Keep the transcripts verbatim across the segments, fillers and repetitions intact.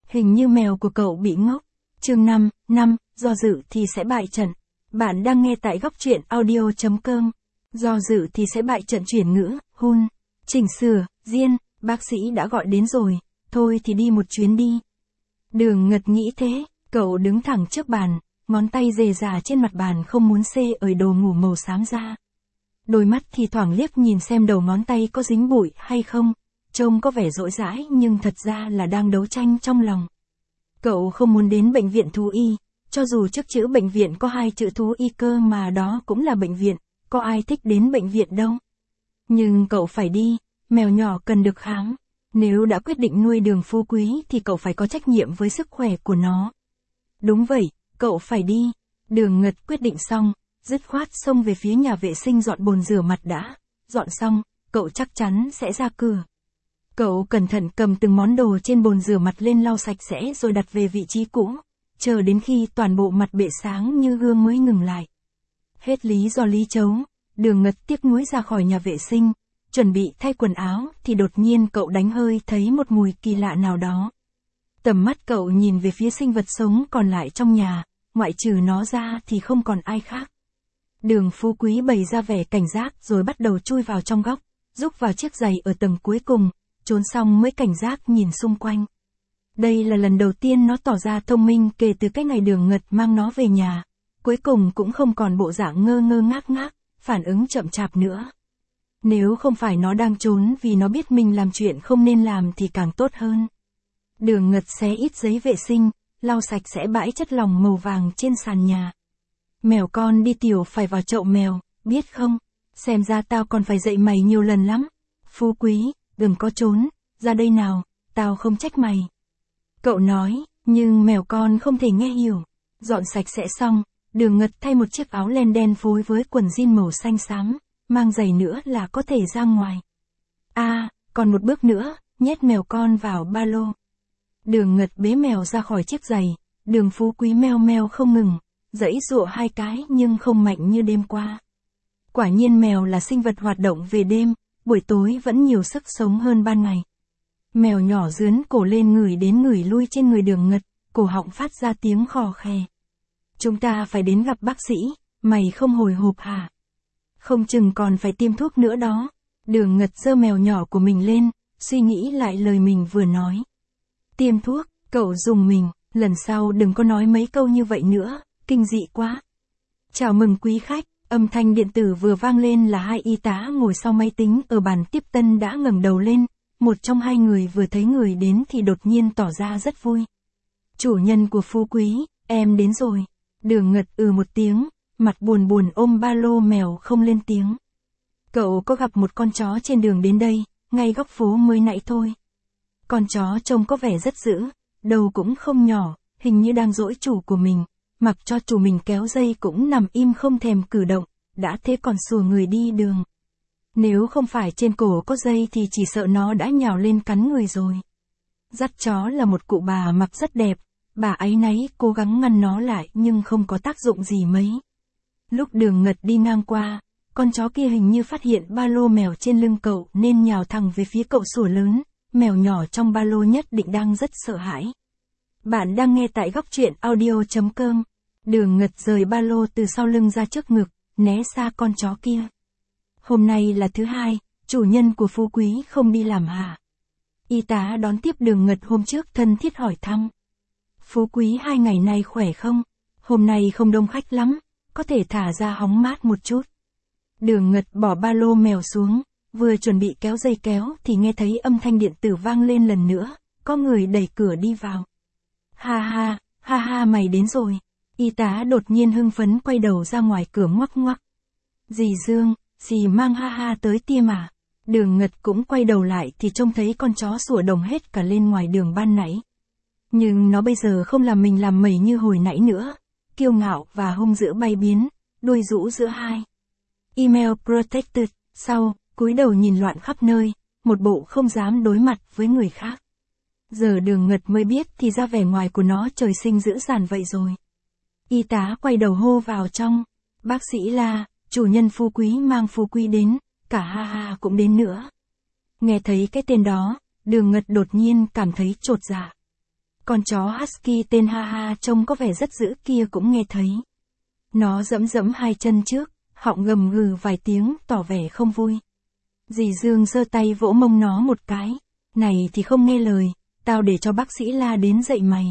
Hình như mèo của cậu bị ngốc. Chương năm, năm, do dự thì sẽ bại trận. Bạn đang nghe tại góc truyện audio chấm com. Do dự thì sẽ bại trận chuyển ngữ, hun. Chỉnh sửa, Diên, bác sĩ đã gọi đến rồi, thôi thì đi một chuyến đi. Đường Ngật nghĩ thế, cậu đứng thẳng trước bàn, ngón tay rề rà trên mặt bàn không muốn xê ởi đồ ngủ màu xám ra. Đôi mắt thì thoảng liếc nhìn xem đầu ngón tay có dính bụi hay không, trông có vẻ rỗi rãi nhưng thật ra là đang đấu tranh trong lòng. Cậu không muốn đến bệnh viện thú y, cho dù trước chữ bệnh viện có hai chữ thú y cơ mà đó cũng là bệnh viện, có ai thích đến bệnh viện đâu. Nhưng cậu phải đi, mèo nhỏ cần được khám. Nếu đã quyết định nuôi Đường Phú Quý thì cậu phải có trách nhiệm với sức khỏe của nó. Đúng vậy, cậu phải đi. Đường Ngật quyết định xong, dứt khoát xông về phía nhà vệ sinh dọn bồn rửa mặt đã. Dọn xong, cậu chắc chắn sẽ ra cửa. Cậu cẩn thận cầm từng món đồ trên bồn rửa mặt lên lau sạch sẽ rồi đặt về vị trí cũ, chờ đến khi toàn bộ mặt bệ sáng như gương mới ngừng lại. Hết lý do lý chấu, Đường Ngật tiếc nuối ra khỏi nhà vệ sinh, chuẩn bị thay quần áo thì đột nhiên cậu đánh hơi thấy một mùi kỳ lạ nào đó. Tầm mắt cậu nhìn về phía sinh vật sống còn lại trong nhà, ngoại trừ nó ra thì không còn ai khác. Đường Phú Quý bày ra vẻ cảnh giác rồi bắt đầu chui vào trong góc, rúc vào chiếc giày ở tầng cuối cùng, trốn xong mới cảnh giác nhìn xung quanh. Đây là lần đầu tiên nó tỏ ra thông minh kể từ cái ngày Đường Ngật mang nó về nhà, cuối cùng cũng không còn bộ dạng ngơ ngơ ngác ngác, phản ứng chậm chạp nữa. Nếu không phải nó đang trốn vì nó biết mình làm chuyện không nên làm thì càng tốt hơn. Đường Ngật xé ít giấy vệ sinh, lau sạch sẽ bãi chất lỏng màu vàng trên sàn nhà. Mèo con đi tiểu phải vào chậu mèo, biết không? Xem ra tao còn phải dạy mày nhiều lần lắm. Phú Quý, đừng có trốn, ra đây nào, tao không trách mày. Cậu nói, nhưng mèo con không thể nghe hiểu. Dọn sạch sẽ xong, Đường Ngật thay một chiếc áo len đen phối với quần jean màu xanh xám, mang giày nữa là có thể ra ngoài. À, còn một bước nữa, nhét mèo con vào ba lô. Đường Ngật bế mèo ra khỏi chiếc giày, Đường Phú Quý meo meo không ngừng, giãy giụa hai cái nhưng không mạnh như đêm qua. Quả nhiên mèo là sinh vật hoạt động về đêm, buổi tối vẫn nhiều sức sống hơn ban ngày. Mèo nhỏ dướn cổ lên ngửi đến ngửi lui trên người Đường Ngật, cổ họng phát ra tiếng khò khè. Chúng ta phải đến gặp bác sĩ, mày không hồi hộp hả? Không chừng còn phải tiêm thuốc nữa đó. Đường Ngật giơ mèo nhỏ của mình lên, suy nghĩ lại lời mình vừa nói. Tiêm thuốc, cậu dùng mình, lần sau đừng có nói mấy câu như vậy nữa, kinh dị quá. Chào mừng quý khách, âm thanh điện tử vừa vang lên là hai y tá ngồi sau máy tính ở bàn tiếp tân đã ngẩng đầu lên, một trong hai người vừa thấy người đến thì đột nhiên tỏ ra rất vui. Chủ nhân của Phú Quý, em đến rồi. Đường Ngật ừ một tiếng, mặt buồn buồn ôm ba lô mèo không lên tiếng. Cậu có gặp một con chó trên đường đến đây, ngay góc phố mới nãy thôi. Con chó trông có vẻ rất dữ, đầu cũng không nhỏ, hình như đang dỗi chủ của mình, mặc cho chủ mình kéo dây cũng nằm im không thèm cử động, đã thế còn sủa người đi đường. Nếu không phải trên cổ có dây thì chỉ sợ nó đã nhào lên cắn người rồi. Dắt chó là một cụ bà mặc rất đẹp, bà áy náy cố gắng ngăn nó lại nhưng không có tác dụng gì mấy. Lúc Đường Ngật đi ngang qua, con chó kia hình như phát hiện ba lô mèo trên lưng cậu nên nhào thẳng về phía cậu sủa lớn, mèo nhỏ trong ba lô nhất định đang rất sợ hãi. Bạn đang nghe tại góc truyện audio chấm com. Đường Ngật rời ba lô từ sau lưng ra trước ngực, né xa con chó kia. Hôm nay là thứ hai, chủ nhân của Phú Quý không đi làm hả? Y tá đón tiếp Đường Ngật hôm trước thân thiết hỏi thăm. Phú Quý hai ngày nay khỏe không? Hôm nay không đông khách lắm, có thể thả ra hóng mát một chút. Đường Ngật bỏ ba lô mèo xuống, vừa chuẩn bị kéo dây kéo thì nghe thấy âm thanh điện tử vang lên lần nữa, có người đẩy cửa đi vào. Ha ha, ha ha mày đến rồi. Y tá đột nhiên hưng phấn quay đầu ra ngoài cửa ngoắc ngoắc. Dì Dương, dì mang ha ha tới tiêm à? Đường Ngật cũng quay đầu lại thì trông thấy con chó sủa đồng hết cả lên ngoài đường ban nãy. Nhưng nó bây giờ không làm mình làm mẩy như hồi nãy nữa, kiêu ngạo và hung dữ bay biến, đuôi rũ giữa hai. Email protected, sau, cúi đầu nhìn loạn khắp nơi, một bộ không dám đối mặt với người khác. Giờ Đường Ngật mới biết thì ra vẻ ngoài của nó trời sinh dữ dằn vậy rồi. Y tá quay đầu hô vào trong, bác sĩ La, chủ nhân Phú Quý mang Phú Quý đến, cả ha ha cũng đến nữa. Nghe thấy cái tên đó, Đường Ngật đột nhiên cảm thấy chột dạ. Con chó Husky tên Ha Ha trông có vẻ rất dữ kia cũng nghe thấy. Nó giẫm giẫm hai chân trước, họng gầm gừ vài tiếng tỏ vẻ không vui. Dì Dương giơ tay vỗ mông nó một cái. Này thì không nghe lời, tao để cho bác sĩ La đến dạy mày.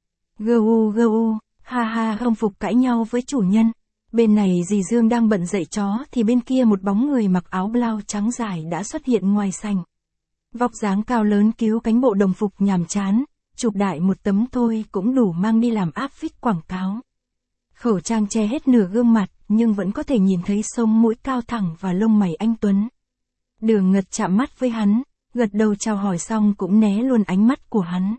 Gơ u gơ u, Ha Ha không phục cãi nhau với chủ nhân. Bên này dì Dương đang bận dạy chó thì bên kia một bóng người mặc áo blau trắng dài đã xuất hiện ngoài sảnh. Vóc dáng cao lớn cứu cánh bộ đồng phục nhàm chán, chụp đại một tấm thôi cũng đủ mang đi làm áp phích quảng cáo. Khẩu trang che hết nửa gương mặt nhưng vẫn có thể nhìn thấy sống mũi cao thẳng và lông mày anh tuấn. Đường Ngật chạm mắt với hắn, gật đầu chào hỏi xong cũng né luôn ánh mắt của hắn.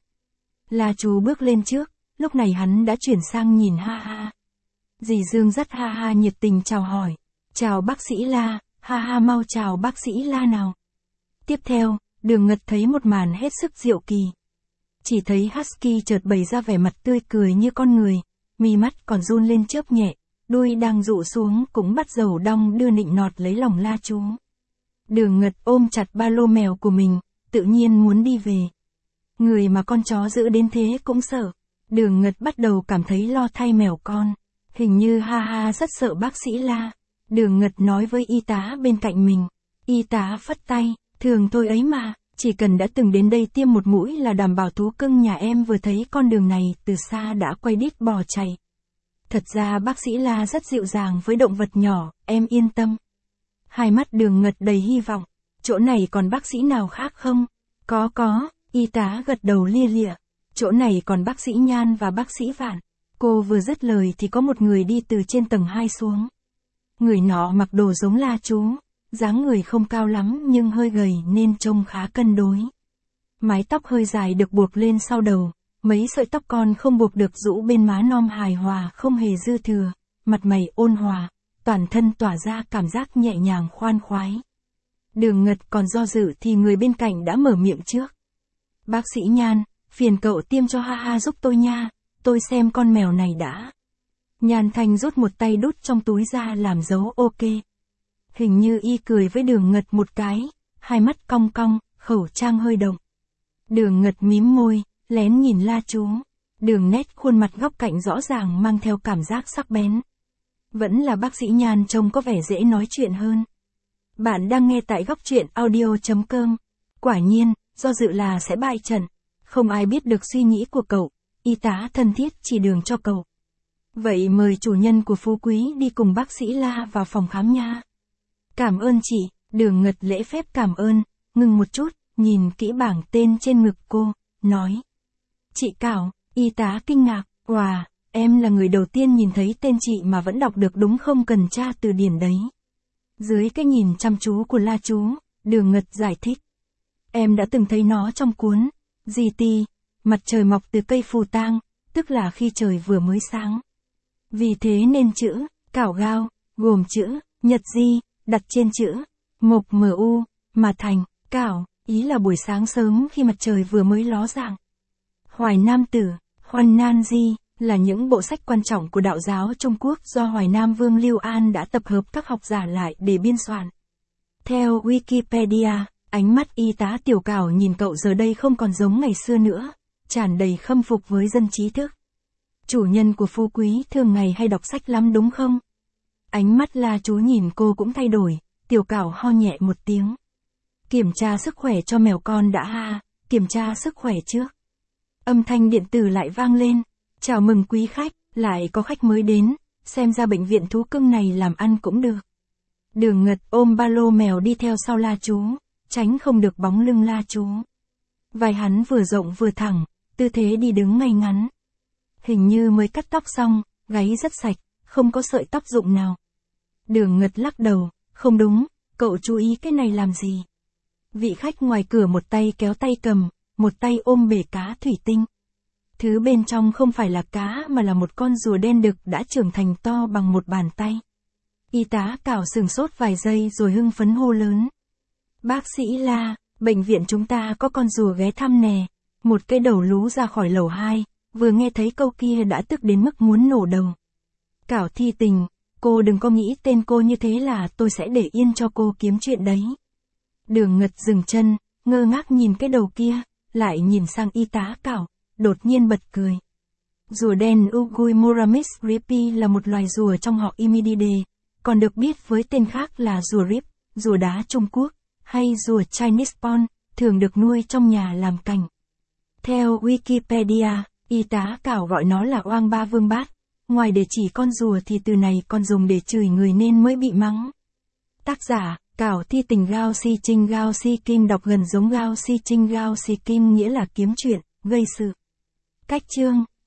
La Chú bước lên trước, lúc này hắn đã chuyển sang nhìn Ha Ha. Dì Dương dắt Ha Ha nhiệt tình chào hỏi. Chào bác sĩ La, Ha Ha mau chào bác sĩ La nào. Tiếp theo, Đường Ngật thấy một màn hết sức diệu kỳ. Chỉ thấy Husky chợt bày ra vẻ mặt tươi cười như con người, mi mắt còn run lên chớp nhẹ, đuôi đang rụ xuống cũng bắt dầu đong đưa nịnh nọt lấy lòng La Chú. Đường Ngật ôm chặt ba lô mèo của mình, tự nhiên muốn đi về. Người mà con chó giữ đến thế cũng sợ. Đường Ngật bắt đầu cảm thấy lo thay mèo con. Hình như Ha Ha rất sợ bác sĩ La. Đường Ngật nói với y tá bên cạnh mình. Y tá phất tay, thường thôi ấy mà, chỉ cần đã từng đến đây tiêm một mũi là đảm bảo thú cưng nhà em vừa thấy con đường này từ xa đã quay đít bò chạy. Thật ra bác sĩ La rất dịu dàng với động vật nhỏ, em yên tâm. Hai mắt Đường Ngật đầy hy vọng. Chỗ này còn bác sĩ nào khác không? Có có, y tá gật đầu lia lịa. Chỗ này còn bác sĩ Nhan và bác sĩ Vạn. Cô vừa dứt lời thì có một người đi từ trên tầng hai xuống. Người nọ mặc đồ giống La Chú, dáng người không cao lắm nhưng hơi gầy nên trông khá cân đối. Mái tóc hơi dài được buộc lên sau đầu, mấy sợi tóc con không buộc được rũ bên má non hài hòa không hề dư thừa, mặt mày ôn hòa, toàn thân tỏa ra cảm giác nhẹ nhàng khoan khoái. Đường Ngật còn do dự thì người bên cạnh đã mở miệng trước. Bác sĩ Nhan, phiền cậu tiêm cho Ha Ha giúp tôi nha, tôi xem con mèo này đã. Nhan Thanh rút một tay đút trong túi ra làm dấu ok. Hình như y cười với Đường Ngật một cái, hai mắt cong cong, khẩu trang hơi động. Đường Ngật mím môi, lén nhìn La Chú. Đường nét khuôn mặt góc cạnh rõ ràng mang theo cảm giác sắc bén. Vẫn là bác sĩ Nhan trông có vẻ dễ nói chuyện hơn. Bạn đang nghe tại góc truyện audio chấm com. Quả nhiên, do dự là sẽ bại trận. Không ai biết được suy nghĩ của cậu. Y tá thân thiết chỉ đường cho cậu. Vậy mời chủ nhân của Phú Quý đi cùng bác sĩ La vào phòng khám nha. Cảm ơn chị. Đường Ngật lễ phép cảm ơn, ngừng một chút, nhìn kỹ bảng tên trên ngực cô, nói. Chị Cảo, y tá kinh ngạc, wow, em là người đầu tiên nhìn thấy tên chị mà vẫn đọc được đúng không cần tra từ điển đấy. Dưới cái nhìn chăm chú của La Chú, Đường Ngật giải thích. Em đã từng thấy nó trong cuốn giê tê, mặt trời mọc từ cây phù tang, tức là khi trời vừa mới sáng. Vì thế nên chữ Cảo Gao gồm chữ Nhật Di đặt trên chữ Mộc Mu mà thành Cảo, ý là buổi sáng sớm khi mặt trời vừa mới ló dạng. Hoài Nam Tử, Hoan Nan Di là những bộ sách quan trọng của đạo giáo Trung Quốc do Hoài Nam Vương Lưu An đã tập hợp các học giả lại để biên soạn. Theo Wikipedia, ánh mắt y tá Tiểu Cảo nhìn cậu giờ đây không còn giống ngày xưa nữa, tràn đầy khâm phục với dân trí thức. Chủ nhân của Phú Quý thường ngày hay đọc sách lắm đúng không? Ánh mắt La Chú nhìn cô cũng thay đổi, Tiểu Cảo ho nhẹ một tiếng. Kiểm tra sức khỏe cho mèo con đã ha, kiểm tra sức khỏe trước. Âm thanh điện tử lại vang lên, chào mừng quý khách, lại có khách mới đến, xem ra bệnh viện thú cưng này làm ăn cũng được. Đường Ngật ôm ba lô mèo đi theo sau La Chú, tránh không được bóng lưng La Chú. Vai hắn vừa rộng vừa thẳng, tư thế đi đứng ngay ngắn. Hình như mới cắt tóc xong, gáy rất sạch, không có sợi tóc rụng nào. Đường Ngật lắc đầu, không đúng, cậu chú ý cái này làm gì? Vị khách ngoài cửa một tay kéo tay cầm, một tay ôm bể cá thủy tinh. Thứ bên trong không phải là cá mà là một con rùa đen đực đã trưởng thành to bằng một bàn tay. Y tá Cảo sừng sốt vài giây rồi hưng phấn hô lớn. Bác sĩ La, bệnh viện chúng ta có con rùa ghé thăm nè. Một cái đầu lú ra khỏi lầu hai, vừa nghe thấy câu kia đã tức đến mức muốn nổ đầu. Cảo thi tình, cô đừng có nghĩ tên cô như thế là tôi sẽ để yên cho cô kiếm chuyện đấy. Đường Ngật dừng chân, ngơ ngác nhìn cái đầu kia, lại nhìn sang y tá Cảo. đột nhiên bật cười. Rùa đen Uguimoramis ripi là một loài rùa trong họ Imididae, còn được biết với tên khác là rùa rip, rùa đá Trung Quốc, hay rùa Chinese pond, thường được nuôi trong nhà làm cảnh. Theo Wikipedia, y tá Cảo gọi nó là oang ba vương bát. Ngoài để chỉ con rùa thì từ này còn dùng để chửi người nên mới bị mắng. Tác giả, Cảo thi tình Gao Si Trinh Gao Si Kim đọc gần giống Gao Si Trinh Gao Si Kim nghĩa là kiếm chuyện, gây sự. Cách chương